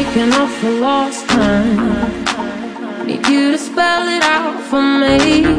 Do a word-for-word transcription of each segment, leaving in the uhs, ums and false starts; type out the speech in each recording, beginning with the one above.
Making up for lost time. Need you to spell it out for me.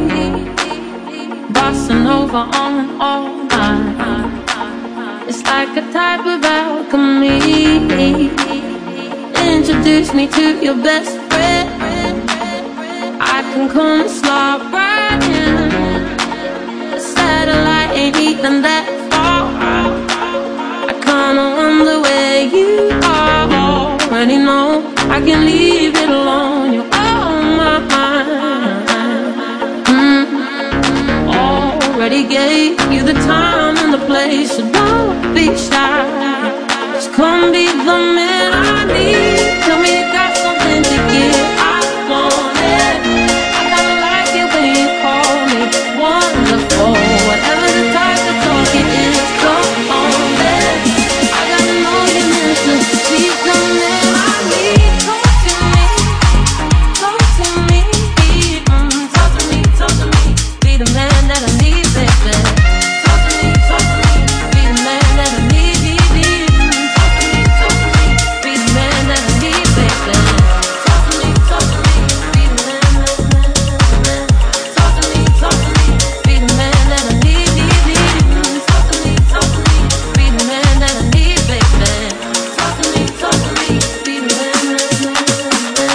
Bossing over on and all night. It's like a type of alchemy. Introduce me to your best friend. I can come slide right in. The satellite ain't even that far. I kinda wonder where you are. Already know I can leave it alone. You're on my mind. mm. Already gave you the time and the place, so don't be shy. Just come be the man I need. Tell me you got something to give. I want it. I kinda like it when you call me wonderful. Whatever the type of talk it is, come on then. I gotta know you're meant to be the man I need. Talk to me, talk to me, mm, talk to me, talk to me. Be the man that I need, baby. Talk to me, talk to me. Be the man that I need, need, need. Talk to me, talk to me. Be the man that I need, baby. Talk to me, talk to me. Be the man, man, man, man. Talk to me, talk to me. Be the man that I need, need, need. Talk to me, talk to me. Be the man that I need, baby. Talk to me, talk to me. Be the man, man, man, man.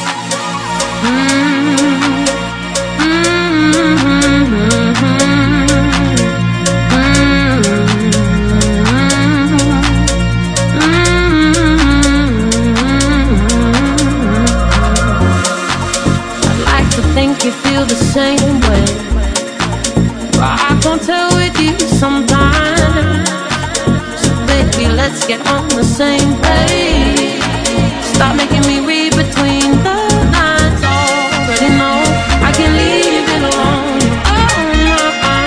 I'd like to think you feel the same way, but I can't tell with you sometimes. So baby, let's get on the same page. Stop making me read between the lines. Already know I can leave it alone. Oh my,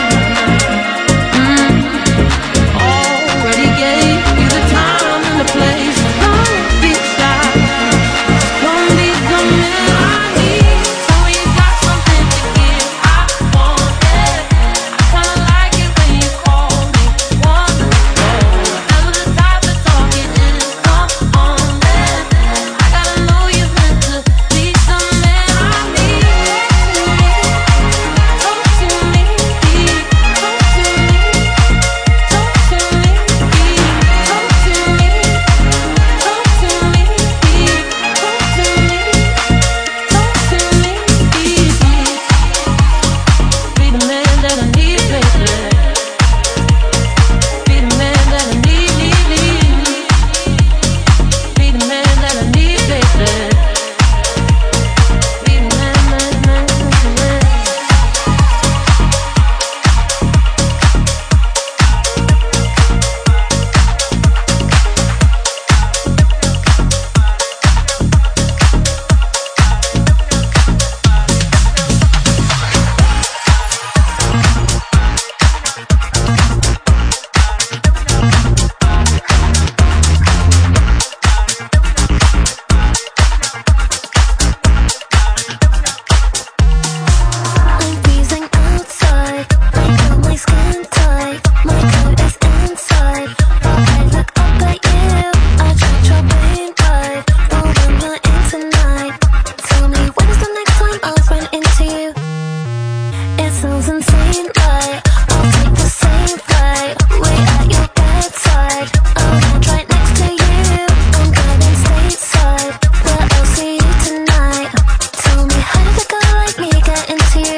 mm. Already gave you the time and the place. Don't be shy. Come be the man I need. Tell me you got something to give. I want it. I kinda like it when you call me wonderful. Whatever the type of talk it is, come on then. I gotta know you're meant to be the man I need. Talk to me, talk to me, talk to me, talk to me, talk to me, talk to me, talk to me, be the man that I need, baby. Be the man that I need, need, need. Be the man that I need, baby. Be the man, man, man, man. I'm freezing outside. I feel my skin tight. My coat is inside. I look up at you. I tried dropping by. But when you're in tonight, tell me when is the next time I'll run into you? It sounds insane, right? I'll take the same flight. Wait at your bedside. I'll land right next to you. I'm driving stateside, but I'll see you tonight. Tell me how did a girl like me get into you?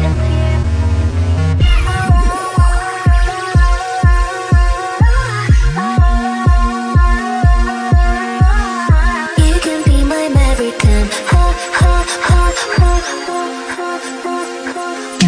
You can be my American. Ha ha ha ha ha ha ha.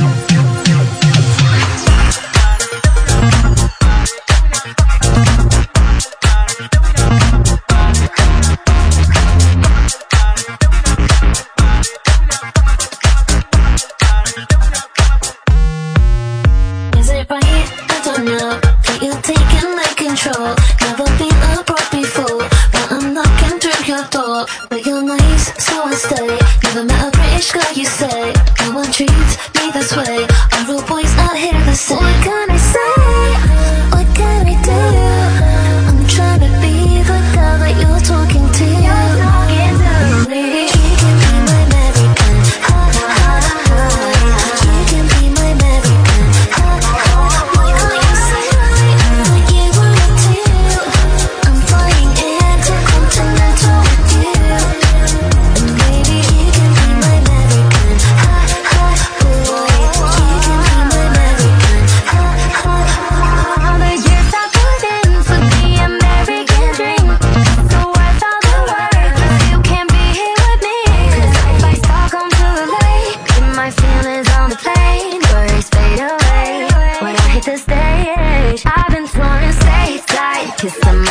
Is it right? I don't know. That you're taking my control. Never been a pro before, but I'm knocking through your door. But you're nice, so I stay. Never met a British girl, you say. No one treats me this way. Are all boys out here the same? What can I say? What can I do? I'm trying to be the girl that you're talking to.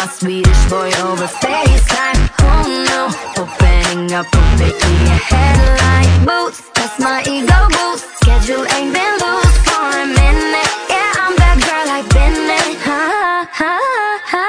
my Swedish boy over FaceTime. Oh no, opening up perfectly a headlight boots. That's my ego boost. Schedule ain't been loose for a minute. Yeah, I'm that girl I've been in. Ha ha ha ha.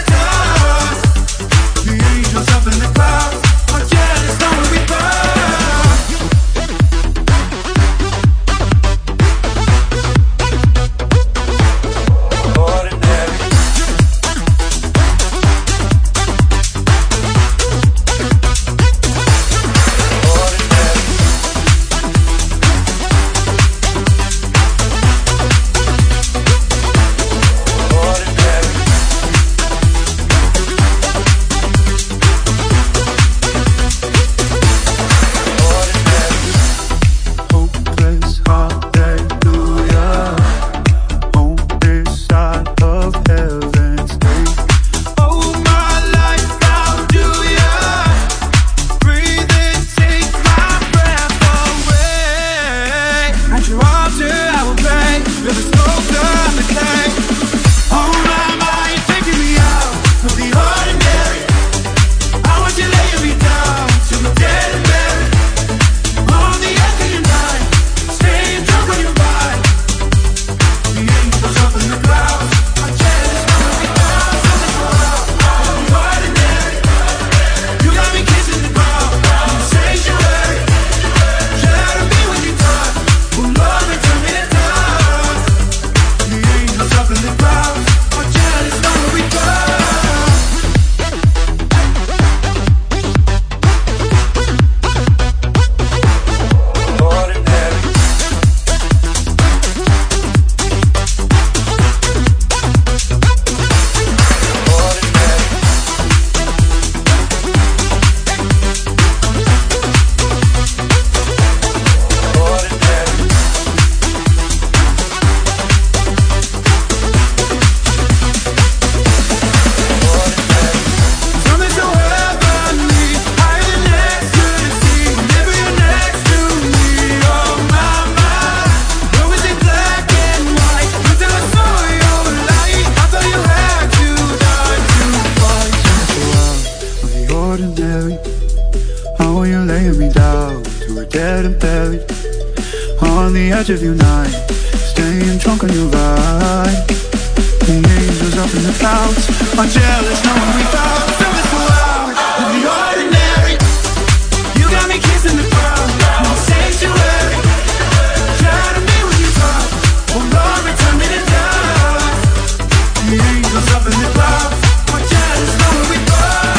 Up in the clouds, my jealous, know we burn. dead and buried on the edge of your night, staying drunk on your ride. The angels up in the clouds are jealous knowing we found something so out of the ordinary. You got me kissing the ground, no sanctuary. Try to be what you thought, oh Lord, return me to dust. The angels up in the clouds are jealous knowing we found.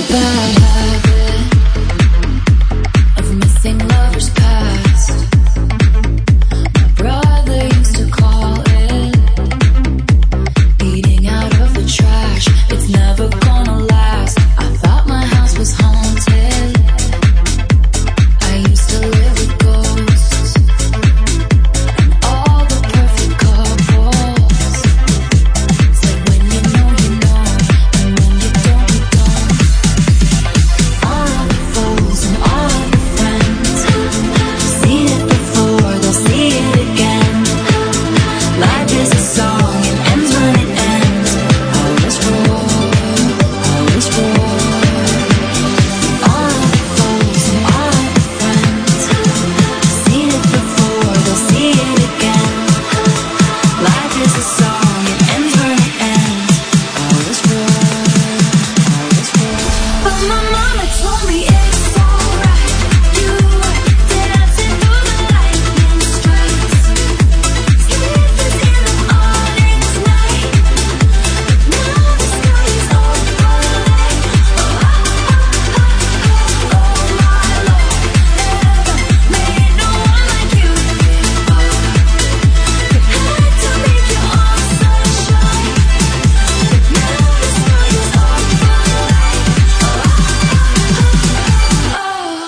bad habit of missing lovers past. My brother used to call it eating out of the trash. It's never gonna last. I thought my house was haunted. I used to live with ghosts and all the perfect couples. Said when you know, you know, and when you don't, you don't. All of the foes and all of the friends, seen it before, they'll see it again. Life is a song, it ends when it ends. I was wrong, I was wrong. All of the foes and all of the friends, seen it before, they'll see it again. Life is a song, it ends when it ends. I was wrong, I was wrong. But my mama told me it's alright. You were dancing through the lightning strikes. Sleepless in the audience night. Now the sky is overlaid. Oh, oh, oh, oh, oh, my Lord. Never made no one like you before. Had to make you all sunshine. Now the sky is overlaid. Oh, oh, oh, oh.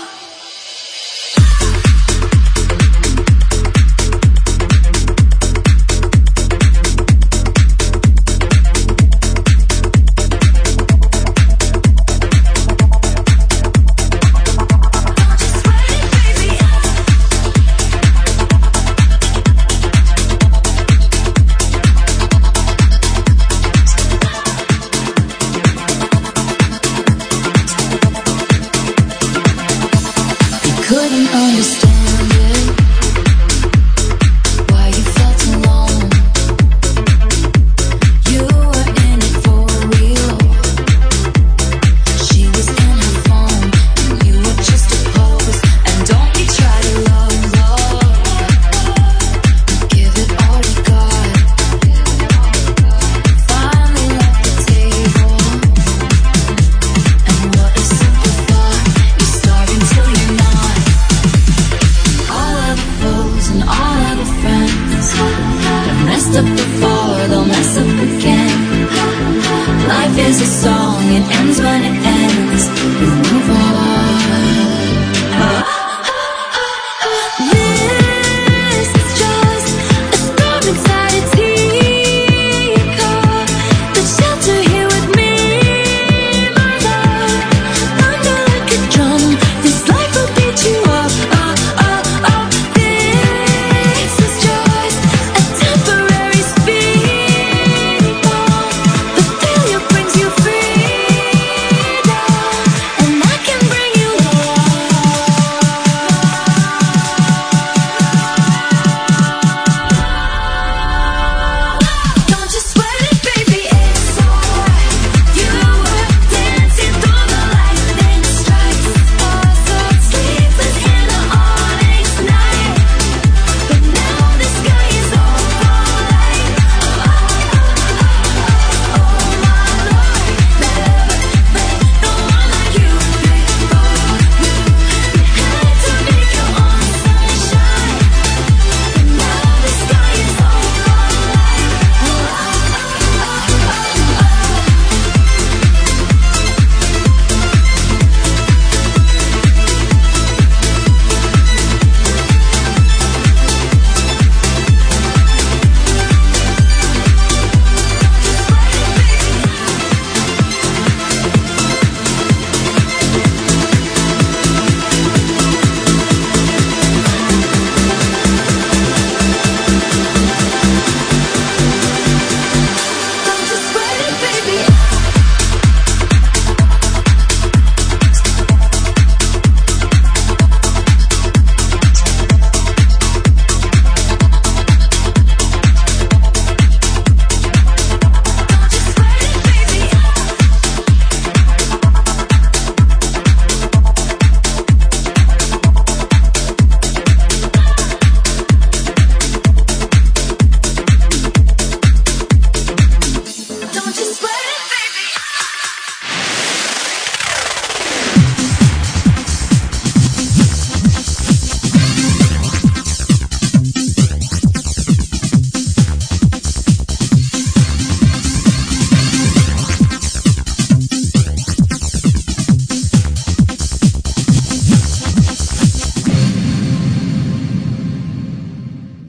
Just wait, baby. You couldn't understand it, why you felt alone. You were in it for real. She was in her phone, and you were just a pose. And don't you try to love, love. Give it all we got. Finally left the table, and what a simple thought. You're starving till you're not. All of the foes and all of the friends have messed up before, they'll mess up again. Life is a song, it ends when it ends. We move on.